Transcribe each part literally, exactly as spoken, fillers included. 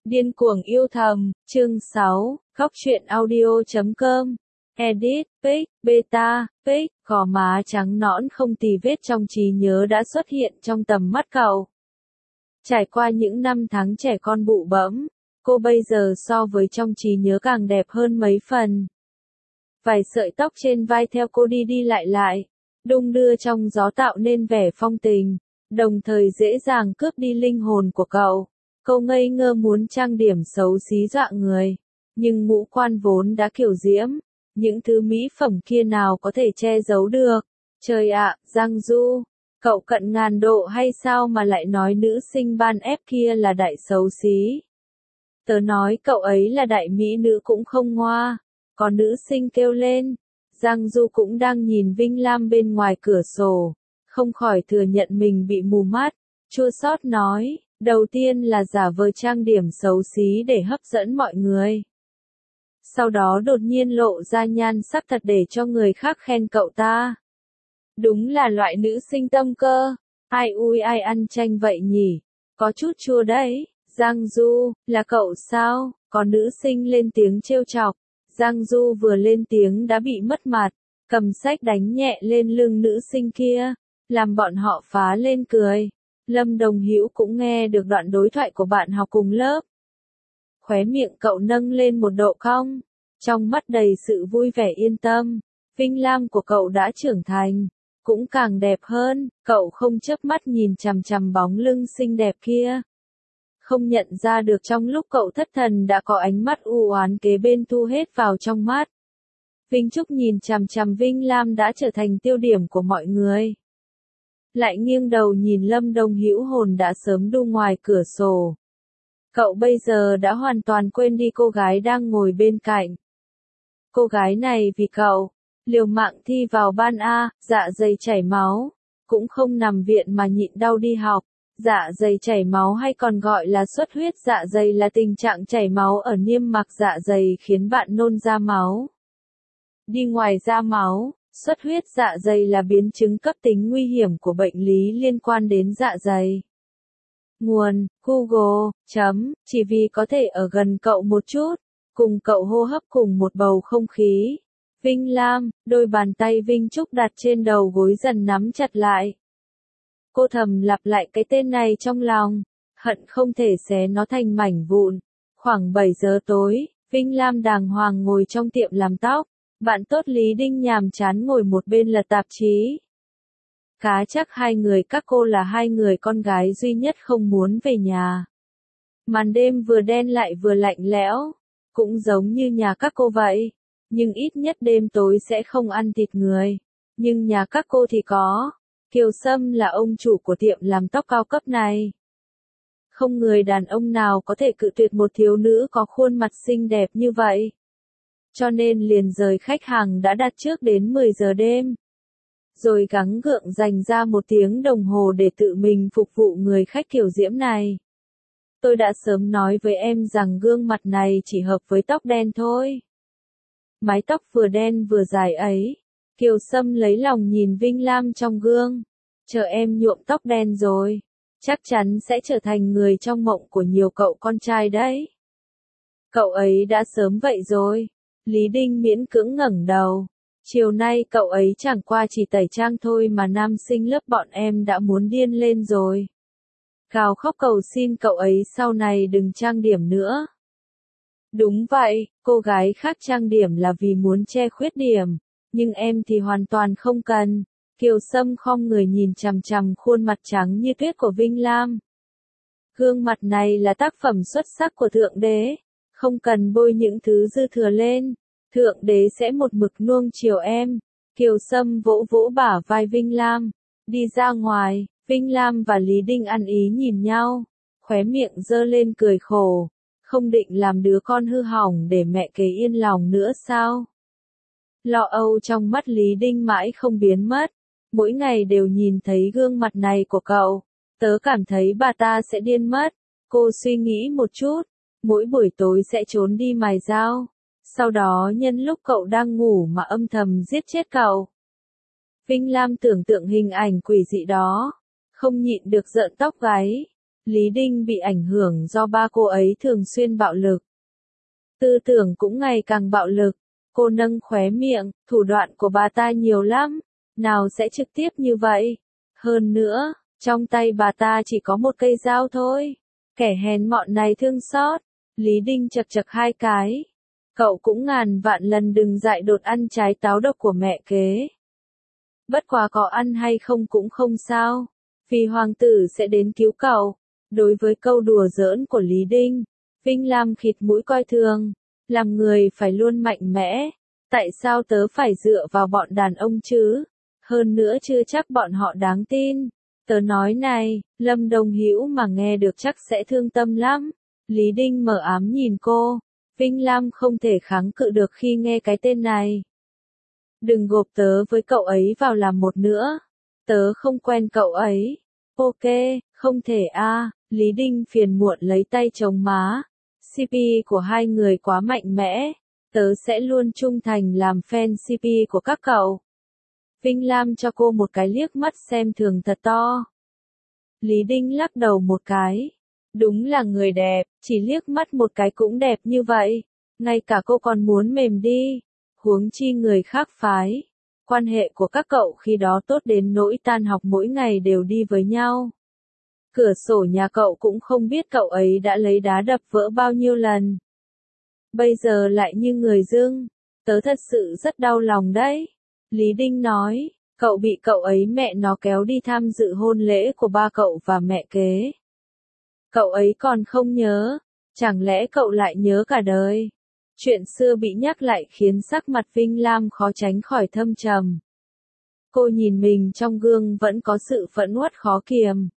Điên cuồng yêu thầm, chương sáu, khóc chuyện audio chấm com. Edit, pic, beta, pic, gò má trắng nõn không tì vết trong trí nhớ đã xuất hiện trong tầm mắt cậu. Trải qua những năm tháng trẻ con bụ bẫm, cô bây giờ so với trong trí nhớ càng đẹp hơn mấy phần. Vài sợi tóc trên vai theo cô đi đi lại lại, đung đưa trong gió tạo nên vẻ phong tình, đồng thời dễ dàng cướp đi linh hồn của cậu. Cô ngây ngơ muốn trang điểm xấu xí dọa người, nhưng ngũ quan vốn đã kiểu diễm, những thứ mỹ phẩm kia nào có thể che giấu được. Trời ạ, Giang Du, cậu cận ngàn độ hay sao mà lại nói nữ sinh ban ép kia là đại xấu xí? Tớ nói cậu ấy là đại mỹ nữ cũng không ngoa. Có nữ sinh kêu lên. Giang Du cũng đang nhìn Vinh Lam bên ngoài cửa sổ, không khỏi thừa nhận mình bị mù mắt, chua xót nói. Đầu tiên là giả vờ trang điểm xấu xí để hấp dẫn mọi người. Sau đó đột nhiên lộ ra nhan sắc thật để cho người khác khen cậu ta. Đúng là loại nữ sinh tâm cơ. Ai ui ai ăn chanh vậy nhỉ? Có chút chua đấy. Giang Du, là cậu sao? Có nữ sinh lên tiếng trêu chọc. Giang Du vừa lên tiếng đã bị mất mặt, cầm sách đánh nhẹ lên lưng nữ sinh kia, làm bọn họ phá lên cười. Lâm Đồng Hữu cũng nghe được đoạn đối thoại của bạn học cùng lớp. Khóe miệng cậu nâng lên một độ cong, trong mắt đầy sự vui vẻ yên tâm. Vinh Lam của cậu đã trưởng thành, cũng càng đẹp hơn. Cậu không chớp mắt nhìn chằm chằm bóng lưng xinh đẹp kia, không nhận ra được trong lúc cậu thất thần đã có ánh mắt u oán kế bên thu hết vào trong mắt. Vinh Trúc nhìn chằm chằm Vinh Lam đã trở thành tiêu điểm của mọi người. Lại nghiêng đầu nhìn Lâm Đồng Hữu hồn đã sớm đu ngoài cửa sổ. Cậu bây giờ đã hoàn toàn quên đi cô gái đang ngồi bên cạnh. Cô gái này vì cậu, liều mạng thi vào ban A, dạ dày chảy máu, cũng không nằm viện mà nhịn đau đi học. Dạ dày chảy máu hay còn gọi là xuất huyết dạ dày là tình trạng chảy máu ở niêm mạc dạ dày khiến bạn nôn ra máu. Đi ngoài ra máu. Xuất huyết dạ dày là biến chứng cấp tính nguy hiểm của bệnh lý liên quan đến dạ dày. Nguồn, Google, chấm, chỉ vì có thể ở gần cậu một chút, cùng cậu hô hấp cùng một bầu không khí. Vinh Lam, đôi bàn tay Vinh Trúc đặt trên đầu gối dần nắm chặt lại. Cô thầm lặp lại cái tên này trong lòng, hận không thể xé nó thành mảnh vụn. Khoảng bảy giờ tối, Vinh Lam đàng hoàng ngồi trong tiệm làm tóc. Bạn tốt Lý Đinh nhàm chán ngồi một bên lật tạp chí. Cá chắc hai người các cô là hai người con gái duy nhất không muốn về nhà. Màn đêm vừa đen lại vừa lạnh lẽo, cũng giống như nhà các cô vậy. Nhưng ít nhất đêm tối sẽ không ăn thịt người. Nhưng nhà các cô thì có. Kiều Sâm là ông chủ của tiệm làm tóc cao cấp này. Không người đàn ông nào có thể cự tuyệt một thiếu nữ có khuôn mặt xinh đẹp như vậy. Cho nên liền rời khách hàng đã đặt trước đến mười giờ đêm. Rồi gắng gượng dành ra một tiếng đồng hồ để tự mình phục vụ người khách kiểu diễm này. Tôi đã sớm nói với em rằng gương mặt này chỉ hợp với tóc đen thôi. Mái tóc vừa đen vừa dài ấy. Kiều Sâm lấy lòng nhìn Vinh Lam trong gương. Chờ em nhuộm tóc đen rồi, chắc chắn sẽ trở thành người trong mộng của nhiều cậu con trai đấy. Cậu ấy đã sớm vậy rồi. Lý Đinh miễn cưỡng ngẩng đầu. Chiều nay cậu ấy chẳng qua chỉ tẩy trang thôi mà nam sinh lớp bọn em đã muốn điên lên rồi. Gào khóc cầu xin cậu ấy sau này đừng trang điểm nữa. Đúng vậy, cô gái khác trang điểm là vì muốn che khuyết điểm, nhưng em thì hoàn toàn không cần. Kiều Sâm khom người nhìn chằm chằm khuôn mặt trắng như tuyết của Vinh Lam. Gương mặt này là tác phẩm xuất sắc của Thượng Đế. Không cần bôi những thứ dư thừa lên, Thượng Đế sẽ một mực nuông chiều em. Kiều Sâm vỗ vỗ bả vai Vinh Lam, đi ra ngoài. Vinh Lam và Lý Đinh ăn ý nhìn nhau, khóe miệng giơ lên cười khổ. Không định làm đứa con hư hỏng để mẹ kế yên lòng nữa sao? Lo âu trong mắt Lý Đinh mãi không biến mất, mỗi ngày đều nhìn thấy gương mặt này của cậu. Tớ cảm thấy bà ta sẽ điên mất. Cô suy nghĩ một chút. Mỗi buổi tối sẽ trốn đi mài dao, sau đó nhân lúc cậu đang ngủ mà âm thầm giết chết cậu. Vinh Lam tưởng tượng hình ảnh quỷ dị đó, không nhịn được rợn tóc gáy. Lý Đinh bị ảnh hưởng do ba cô ấy thường xuyên bạo lực. Tư tưởng cũng ngày càng bạo lực. Cô nâng khóe miệng, thủ đoạn của bà ta nhiều lắm, nào sẽ trực tiếp như vậy. Hơn nữa, trong tay bà ta chỉ có một cây dao thôi. Kẻ hèn mọn này thương xót. Lý Đinh chật chật hai cái. Cậu cũng ngàn vạn lần đừng dại dột ăn trái táo độc của mẹ kế. Bất quá có ăn hay không cũng không sao, vì hoàng tử sẽ đến cứu cậu. Đối với câu đùa giỡn của Lý Đinh, Vinh Lam khịt mũi coi thường. Làm người phải luôn mạnh mẽ. Tại sao tớ phải dựa vào bọn đàn ông chứ? Hơn nữa chưa chắc bọn họ đáng tin. Tớ nói này, Lâm Đồng Hữu mà nghe được chắc sẽ thương tâm lắm. Lý Đinh mờ ám nhìn cô. Vinh Lam không thể kháng cự được khi nghe cái tên này. Đừng gộp tớ với cậu ấy vào làm một nữa. Tớ không quen cậu ấy. Ok, không thể a. À. Lý Đinh phiền muộn lấy tay chống má. xê pê của hai người quá mạnh mẽ. Tớ sẽ luôn trung thành làm fan xê pê của các cậu. Vinh Lam cho cô một cái liếc mắt xem thường thật to. Lý Đinh lắc đầu một cái. Đúng là người đẹp, chỉ liếc mắt một cái cũng đẹp như vậy. Ngay cả cô còn muốn mềm đi. Huống chi người khác phái. Quan hệ của các cậu khi đó tốt đến nỗi tan học mỗi ngày đều đi với nhau. Cửa sổ nhà cậu cũng không biết cậu ấy đã lấy đá đập vỡ bao nhiêu lần. Bây giờ lại như người dưng. Tớ thật sự rất đau lòng đấy. Lý Đinh nói, cậu bị cậu ấy mẹ nó kéo đi tham dự hôn lễ của ba cậu và mẹ kế. Cậu ấy còn không nhớ, chẳng lẽ cậu lại nhớ cả đời? Chuyện xưa bị nhắc lại khiến sắc mặt Vinh Lam khó tránh khỏi thâm trầm. Cô nhìn mình trong gương vẫn có sự phẫn uất khó kiềm.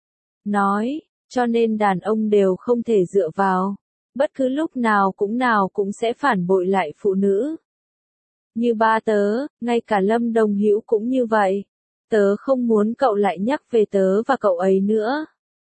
Nói, cho nên đàn ông đều không thể dựa vào. Bất cứ lúc nào cũng nào cũng sẽ phản bội lại phụ nữ. Như ba tớ, ngay cả Lâm Đồng Hữu cũng như vậy. Tớ không muốn cậu lại nhắc về tớ và cậu ấy nữa.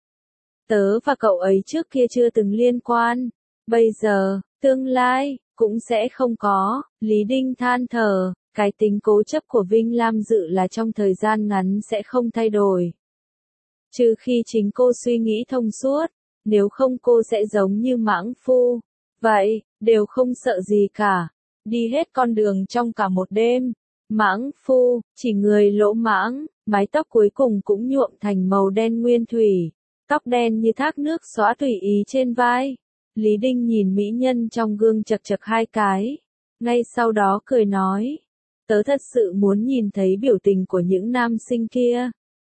Tớ và cậu ấy trước kia chưa từng liên quan. Bây giờ, tương lai, cũng sẽ không có. Lý Đinh than thở, cái tính cố chấp của Vinh Lam dự là trong thời gian ngắn sẽ không thay đổi. Trừ khi chính cô suy nghĩ thông suốt, nếu không cô sẽ giống như mãng phu. Vậy, đều không sợ gì cả. Đi hết con đường trong cả một đêm. Mãng phu, chỉ người lỗ mãng, mái tóc cuối cùng cũng nhuộm thành màu đen nguyên thủy. Tóc đen như thác nước xõa tùy ý trên vai. Lý Đinh nhìn mỹ nhân trong gương chật chật hai cái. Ngay sau đó cười nói. Tớ thật sự muốn nhìn thấy biểu tình của những nam sinh kia.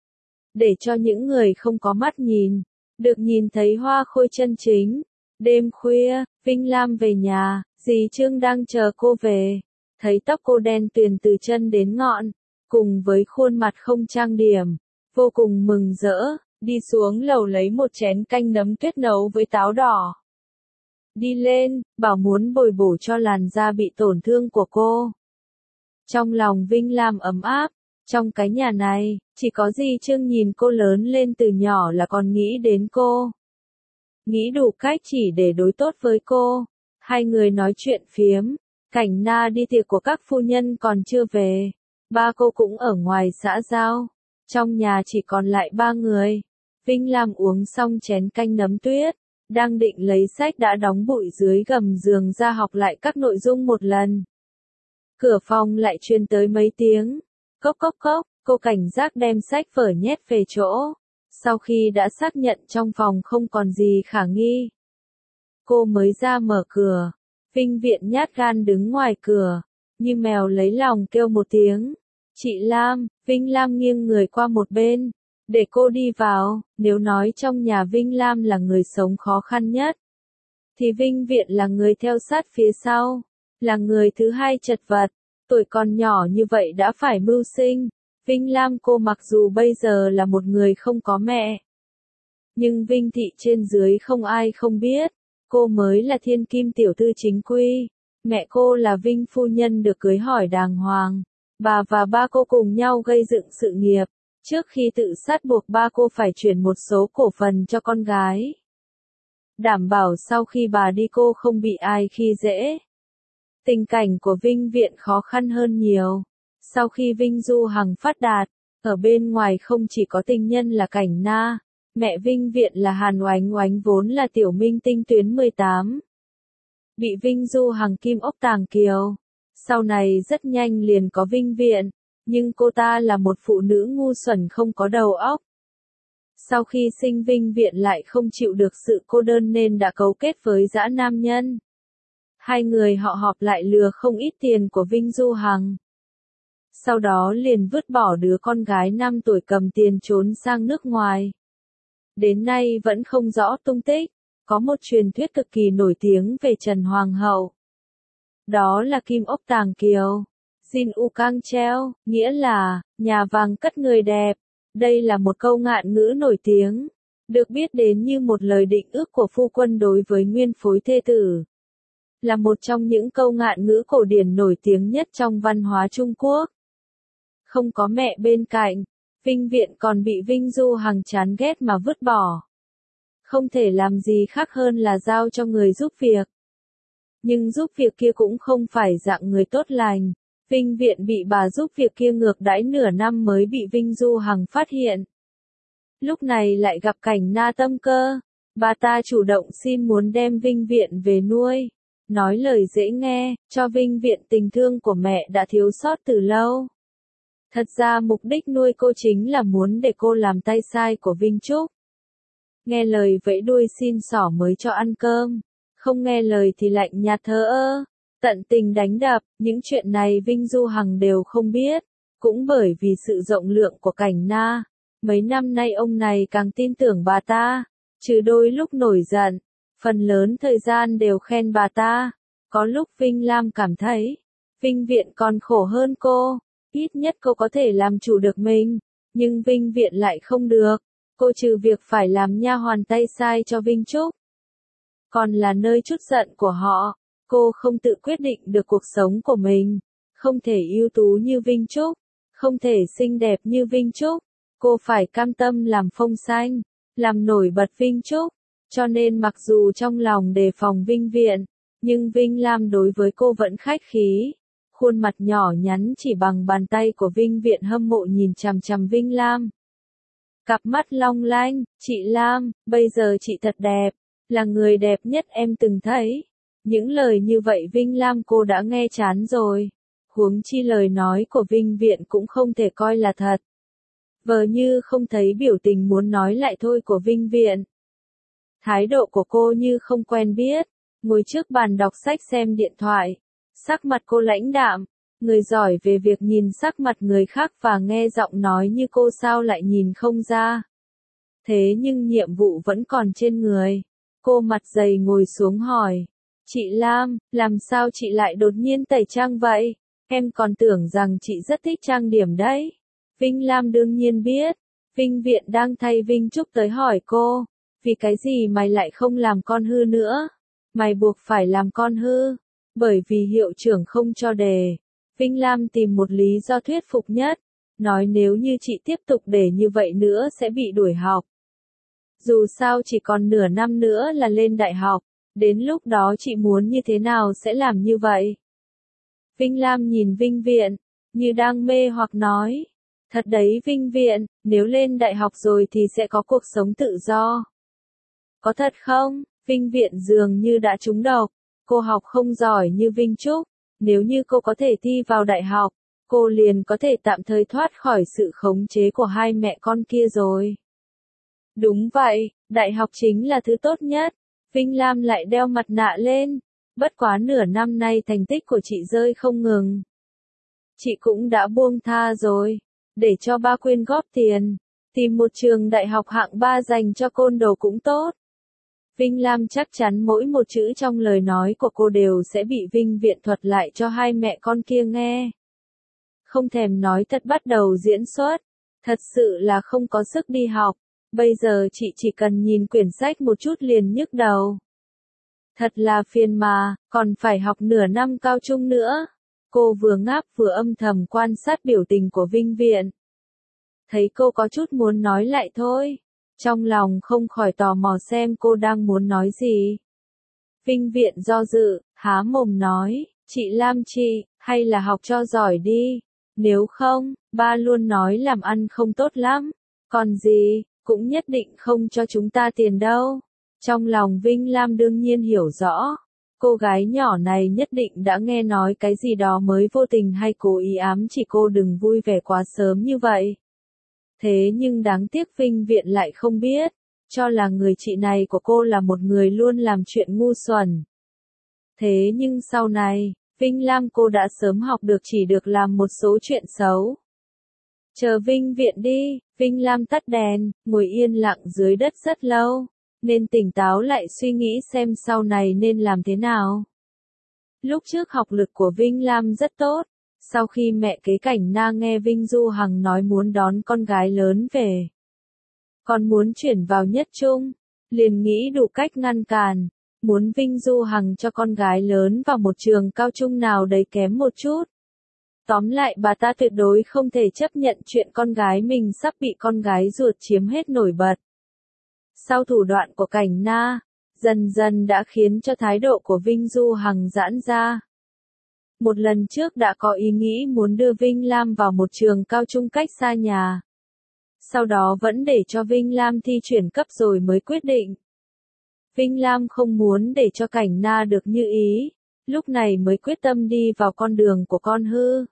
Để cho những người không có mắt nhìn, được nhìn thấy hoa khôi chân chính. Đêm khuya, Vinh Lam về nhà, dì Trương đang chờ cô về. Thấy tóc cô đen tuyền từ chân đến ngọn, cùng với khuôn mặt không trang điểm, vô cùng mừng rỡ, đi xuống lầu lấy một chén canh nấm tuyết nấu với táo đỏ. Đi lên, bảo muốn bồi bổ cho làn da bị tổn thương của cô. Trong lòng Vinh Lam ấm áp, trong cái nhà này, chỉ có dì Trương nhìn cô lớn lên từ nhỏ là còn nghĩ đến cô. Nghĩ đủ cách chỉ để đối tốt với cô. Hai người nói chuyện phiếm, Cảnh Na đi tiệc của các phu nhân còn chưa về. Ba cô cũng ở ngoài xã giao. Trong nhà chỉ còn lại ba người. Vinh Lam uống xong chén canh nấm tuyết, đang định lấy sách đã đóng bụi dưới gầm giường ra học lại các nội dung một lần. Cửa phòng lại truyền tới mấy tiếng. Cốc cốc cốc, cô cảnh giác đem sách vở nhét về chỗ. Sau khi đã xác nhận trong phòng không còn gì khả nghi, cô mới ra mở cửa. Vinh Viện nhát gan đứng ngoài cửa, như mèo lấy lòng kêu một tiếng. Chị Lam, Vinh Lam nghiêng người qua một bên, để cô đi vào. Nếu nói trong nhà Vinh Lam là người sống khó khăn nhất, thì Vinh Viện là người theo sát phía sau, là người thứ hai chật vật. Tuổi còn nhỏ như vậy đã phải mưu sinh. Vinh Lam cô mặc dù bây giờ là một người không có mẹ, nhưng Vinh thị trên dưới không ai không biết. Cô mới là thiên kim tiểu thư chính quy. Mẹ cô là Vinh phu nhân được cưới hỏi đàng hoàng. Bà và ba cô cùng nhau gây dựng sự nghiệp. Trước khi tự sát buộc ba cô phải chuyển một số cổ phần cho con gái. Đảm bảo sau khi bà đi cô không bị ai khi dễ. Tình cảnh của Vinh Viện khó khăn hơn nhiều. Sau khi Vinh Du Hằng phát đạt, ở bên ngoài không chỉ có tình nhân là Cảnh Na, Mẹ Vinh Viện là Hàn Oánh Oánh vốn là tiểu minh tinh tuyến mười tám. Bị Vinh Du Hằng kim ốc tàng kiều. Sau này rất nhanh liền có Vinh Viện, nhưng cô ta là một phụ nữ ngu xuẩn không có đầu óc. Sau khi sinh Vinh Viện lại không chịu được sự cô đơn nên đã cấu kết với dã nam nhân. Hai người họ họp lại lừa không ít tiền của Vinh Du Hằng. Sau đó liền vứt bỏ đứa con gái năm tuổi cầm tiền trốn sang nước ngoài. Đến nay vẫn không rõ tung tích. Có một truyền thuyết cực kỳ nổi tiếng về Trần Hoàng hậu. Đó là kim ốc tàng kiều. Jin U Cang Treo, nghĩa là, nhà vàng cất người đẹp. Đây là một câu ngạn ngữ nổi tiếng, được biết đến như một lời định ước của phu quân đối với nguyên phối thê tử. Là một trong những câu ngạn ngữ cổ điển nổi tiếng nhất trong văn hóa Trung Quốc. Không có mẹ bên cạnh, Vinh Viện còn bị Vinh Du Hằng chán ghét mà vứt bỏ. Không thể làm gì khác hơn là giao cho người giúp việc. Nhưng giúp việc kia cũng không phải dạng người tốt lành. Vinh Viện bị bà giúp việc kia ngược đãi nửa năm mới bị Vinh Du Hằng phát hiện. Lúc này lại gặp cảnh na tâm cơ. Bà ta chủ động xin muốn đem Vinh Viện về nuôi. Nói lời dễ nghe, cho Vinh Viện tình thương của mẹ đã thiếu sót từ lâu. Thật ra mục đích nuôi cô chính là muốn để cô làm tay sai của Vinh Trúc. Nghe lời vẫy đuôi xin xỏ mới cho ăn cơm. Không nghe lời thì lạnh nhạt thờ ơ. Tận tình đánh đập, những chuyện này Vinh Du Hằng đều không biết. Cũng bởi vì sự rộng lượng của cảnh na. Mấy năm nay ông này càng tin tưởng bà ta. Trừ đôi lúc nổi giận. Phần lớn thời gian đều khen bà ta. Có lúc Vinh Lam cảm thấy. Vinh Viện còn khổ hơn cô. Ít nhất cô có thể làm chủ được mình. Nhưng Vinh Viện lại không được. Cô trừ việc phải làm nha hoàn tay sai cho Vinh Trúc. Còn là nơi trút giận của họ. Cô không tự quyết định được cuộc sống của mình. Không thể ưu tú như Vinh Trúc. Không thể xinh đẹp như Vinh Trúc. Cô phải cam tâm làm phông xanh. Làm nổi bật Vinh Trúc. Cho nên mặc dù trong lòng đề phòng Vinh Viện. Nhưng Vinh Lam đối với cô vẫn khách khí. Khuôn mặt nhỏ nhắn chỉ bằng bàn tay của Vinh Viện hâm mộ nhìn chằm chằm Vinh Lam. Cặp mắt long lanh, chị Lam, bây giờ chị thật đẹp. Là người đẹp nhất em từng thấy. Những lời như vậy Vinh Lam cô đã nghe chán rồi. Huống chi lời nói của Vinh Viện cũng không thể coi là thật. Vờ như không thấy biểu tình muốn nói lại thôi của Vinh Viện. Thái độ của cô như không quen biết. Ngồi trước bàn đọc sách xem điện thoại. Sắc mặt cô lãnh đạm. Người giỏi về việc nhìn sắc mặt người khác và nghe giọng nói như cô sao lại nhìn không ra. Thế nhưng nhiệm vụ vẫn còn trên người. Cô mặt dày ngồi xuống hỏi. Chị Lam, làm sao chị lại đột nhiên tẩy trang vậy? Em còn tưởng rằng chị rất thích trang điểm đấy. Vinh Lam đương nhiên biết. Vinh Viện đang thay Vinh Trúc tới hỏi cô. Vì cái gì mày lại không làm con hư nữa? Mày buộc phải làm con hư. Bởi vì hiệu trưởng không cho đề. Vinh Lam tìm một lý do thuyết phục nhất. Nói nếu như chị tiếp tục để như vậy nữa sẽ bị đuổi học. Dù sao chỉ còn nửa năm nữa là lên đại học. Đến lúc đó chị muốn như thế nào sẽ làm như vậy? Vinh Lam nhìn Vinh Viện. Như đang mê hoặc nói. Thật đấy Vinh Viện, nếu lên đại học rồi thì sẽ có cuộc sống tự do. Có thật không? Vinh Viện dường như đã trúng độc. Cô học không giỏi như Vinh Trúc. Nếu như cô có thể thi vào đại học, cô liền có thể tạm thời thoát khỏi sự khống chế của hai mẹ con kia rồi. Đúng vậy, đại học chính là thứ tốt nhất. Vinh Lam lại đeo mặt nạ lên. Bất quá nửa năm nay thành tích của chị rơi không ngừng. Chị cũng đã buông tha rồi. Để cho ba quyên góp tiền. Tìm một trường đại học hạng ba dành cho côn đồ cũng tốt. Vinh Lam chắc chắn mỗi một chữ trong lời nói của cô đều sẽ bị Vinh Viện thuật lại cho hai mẹ con kia nghe. Không thèm nói thật bắt đầu diễn xuất. Thật sự là không có sức đi học. Bây giờ chị chỉ cần nhìn quyển sách một chút liền nhức đầu. Thật là phiền mà, còn phải học nửa năm cao trung nữa. Cô vừa ngáp vừa âm thầm quan sát biểu tình của Vinh Viện. Thấy cô có chút muốn nói lại thôi. Trong lòng không khỏi tò mò xem cô đang muốn nói gì. Vinh Viện do dự, há mồm nói, chị Lam chị, hay là học cho giỏi đi. Nếu không, ba luôn nói làm ăn không tốt lắm. Còn gì, cũng nhất định không cho chúng ta tiền đâu. Trong lòng Vinh Lam đương nhiên hiểu rõ, cô gái nhỏ này nhất định đã nghe nói cái gì đó mới vô tình hay cố ý ám chỉ cô đừng vui vẻ quá sớm như vậy. Thế nhưng đáng tiếc Vinh Viện lại không biết, cho là người chị này của cô là một người luôn làm chuyện ngu xuẩn. Thế nhưng sau này, Vinh Lam cô đã sớm học được chỉ được làm một số chuyện xấu. Chờ Vinh Viện đi, Vinh Lam tắt đèn, ngồi yên lặng dưới đất rất lâu, nên tỉnh táo lại suy nghĩ xem sau này nên làm thế nào. Lúc trước học lực của Vinh Lam rất tốt, sau khi mẹ kế Cảnh Na nghe Vinh Du Hằng nói muốn đón con gái lớn về, còn muốn chuyển vào nhất trung, liền nghĩ đủ cách ngăn cản, muốn Vinh Du Hằng cho con gái lớn vào một trường cao trung nào đấy kém một chút. Tóm lại bà ta tuyệt đối không thể chấp nhận chuyện con gái mình sắp bị con gái ruột chiếm hết nổi bật. Sau thủ đoạn của Cảnh Na, dần dần đã khiến cho thái độ của Vinh Du Hằng giãn ra. Một lần trước đã có ý nghĩ muốn đưa Vinh Lam vào một trường cao trung cách xa nhà. Sau đó vẫn để cho Vinh Lam thi chuyển cấp rồi mới quyết định. Vinh Lam không muốn để cho Cảnh Na được như ý, lúc này mới quyết tâm đi vào con đường của con hư.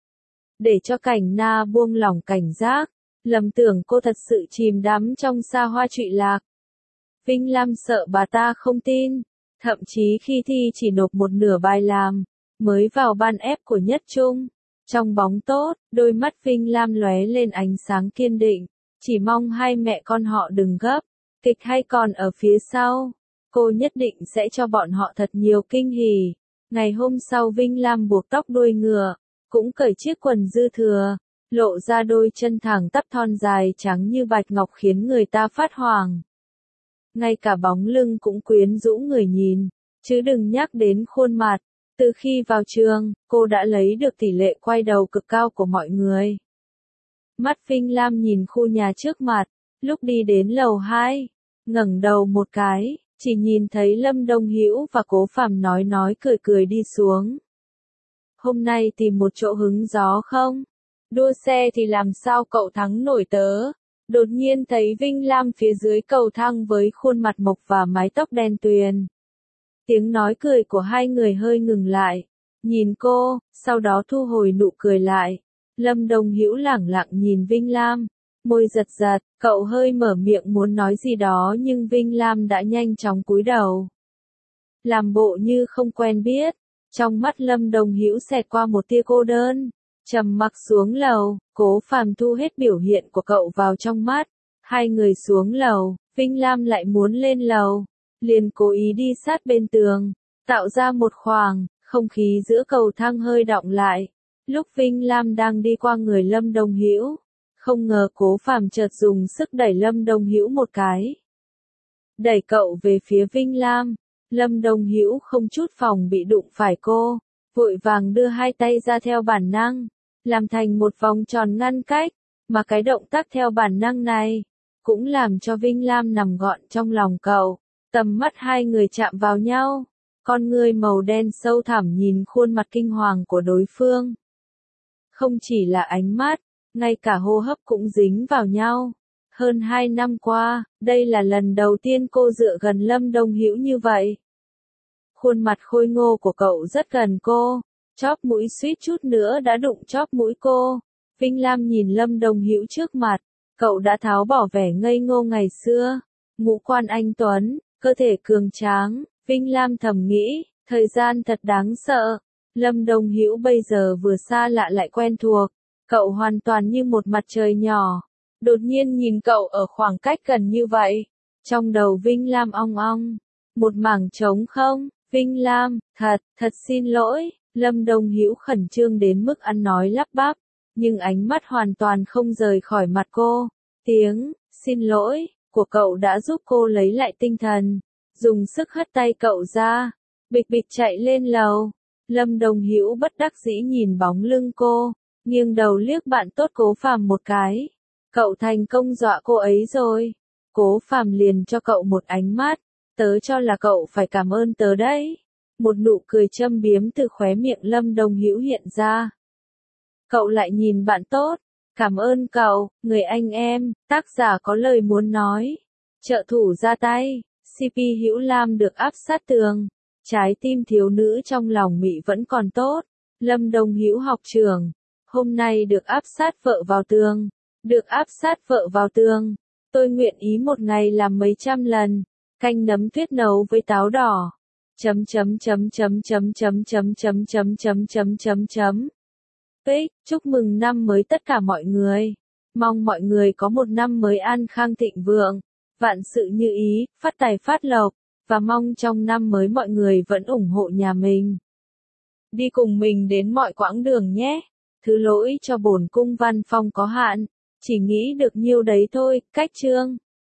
Để cho Cảnh Na buông lỏng cảnh giác, lầm tưởng cô thật sự chìm đắm trong xa hoa trụy lạc. Vinh Lam sợ bà ta không tin, thậm chí khi thi chỉ nộp một nửa bài làm, mới vào ban ép của nhất trung. Trong bóng tốt, đôi mắt Vinh Lam lóe lên ánh sáng kiên định, chỉ mong hai mẹ con họ đừng gấp, kịch hay còn ở phía sau. Cô nhất định sẽ cho bọn họ thật nhiều kinh hỉ. Ngày hôm sau Vinh Lam buộc tóc đuôi ngựa, cũng cởi chiếc quần dư thừa, lộ ra đôi chân thẳng tắp thon dài trắng như bạch ngọc khiến người ta phát hoảng. Ngay cả bóng lưng cũng quyến rũ người nhìn, chứ đừng nhắc đến khuôn mặt. Từ khi vào trường, cô đã lấy được tỷ lệ quay đầu cực cao của mọi người. Mắt Vinh Lam nhìn khu nhà trước mặt, lúc đi đến lầu hai, ngẩng đầu một cái, chỉ nhìn thấy Lâm Đông Hữu và Cố Phàm nói nói cười cười đi xuống. Hôm nay tìm một chỗ hứng gió không? Đua xe thì làm sao cậu thắng nổi tớ? Đột nhiên thấy Vinh Lam phía dưới cầu thang với khuôn mặt mộc và mái tóc đen tuyền. Tiếng nói cười của hai người hơi ngừng lại, nhìn cô, sau đó thu hồi nụ cười lại. Lâm Đông Hữu lẳng lặng nhìn Vinh Lam, môi giật giật, cậu hơi mở miệng muốn nói gì đó nhưng Vinh Lam đã nhanh chóng cúi đầu. Làm bộ như không quen biết, trong mắt Lâm Đông Hữu xẹt qua một tia cô đơn, trầm mặc xuống lầu, Cố Phàm thu hết biểu hiện của cậu vào trong mắt. Hai người xuống lầu, Vinh Lam lại muốn lên lầu, liền cố ý đi sát bên tường, tạo ra một khoảng, không khí giữa cầu thang hơi đọng lại. Lúc Vinh Lam đang đi qua người Lâm Đông Hữu, không ngờ Cố Phàm chợt dùng sức đẩy Lâm Đông Hữu một cái. Đẩy cậu về phía Vinh Lam, Lâm Đông Hữu không chút phòng bị đụng phải cô, vội vàng đưa hai tay ra theo bản năng, làm thành một vòng tròn ngăn cách, mà cái động tác theo bản năng này, cũng làm cho Vinh Lam nằm gọn trong lòng cậu. Tầm mắt hai người chạm vào nhau, con người màu đen sâu thẳm nhìn khuôn mặt kinh hoàng của đối phương. Không chỉ là ánh mắt, ngay cả hô hấp cũng dính vào nhau. Hơn hai năm qua, đây là lần đầu tiên cô dựa gần Lâm Đông Hữu như vậy. Khuôn mặt khôi ngô của cậu rất gần cô, chóp mũi suýt chút nữa đã đụng chóp mũi cô. Vinh Lam nhìn Lâm Đông Hữu trước mặt, cậu đã tháo bỏ vẻ ngây ngô ngày xưa, ngũ quan anh tuấn, cơ thể cường tráng. Vinh Lam thầm nghĩ, thời gian thật đáng sợ. Lâm Đông Hữu bây giờ vừa xa lạ lại quen thuộc, cậu hoàn toàn như một mặt trời nhỏ. Đột nhiên nhìn cậu ở khoảng cách gần như vậy, trong đầu Vinh Lam ong ong, một mảng trống không. Vinh Lam, thật, thật xin lỗi. Lâm Đông Hữu khẩn trương đến mức ăn nói lắp bắp, nhưng ánh mắt hoàn toàn không rời khỏi mặt cô. Tiếng xin lỗi của cậu đã giúp cô lấy lại tinh thần, dùng sức hất tay cậu ra, bịch bịch chạy lên lầu. Lâm Đông Hữu bất đắc dĩ nhìn bóng lưng cô, nghiêng đầu liếc bạn tốt Cố Phàm một cái. Cậu thành công dọa cô ấy rồi. Cố Phàm liền cho cậu một ánh mắt, tớ cho là cậu phải cảm ơn tớ đấy. Một nụ cười châm biếm từ khóe miệng Lâm Đông Hữu hiện ra. Cậu lại nhìn bạn tốt, Cảm ơn cậu, người anh em, tác giả có lời muốn nói. Trợ thủ ra tay, xê pê Hữu Lam được áp sát tường. Trái tim thiếu nữ trong lòng Mị vẫn còn tốt. Lâm Đồng Hữu học trưởng, hôm nay được áp sát vợ vào tường. Được áp sát vợ vào tường. Tôi nguyện ý một ngày làm mấy trăm lần. Canh nấm tuyết nấu với táo đỏ. Chấm chấm chấm chấm chấm chấm chấm chấm chấm chấm chấm chấm chấm. Pic, chúc mừng năm mới tất cả mọi người. Mong mọi người có một năm mới an khang thịnh vượng, vạn sự như ý, phát tài phát lộc, và mong trong năm mới mọi người vẫn ủng hộ nhà mình. Đi cùng mình đến mọi quãng đường nhé. Thứ lỗi cho bổn cung văn phong có hạn, chỉ nghĩ được nhiêu đấy thôi, cách chương.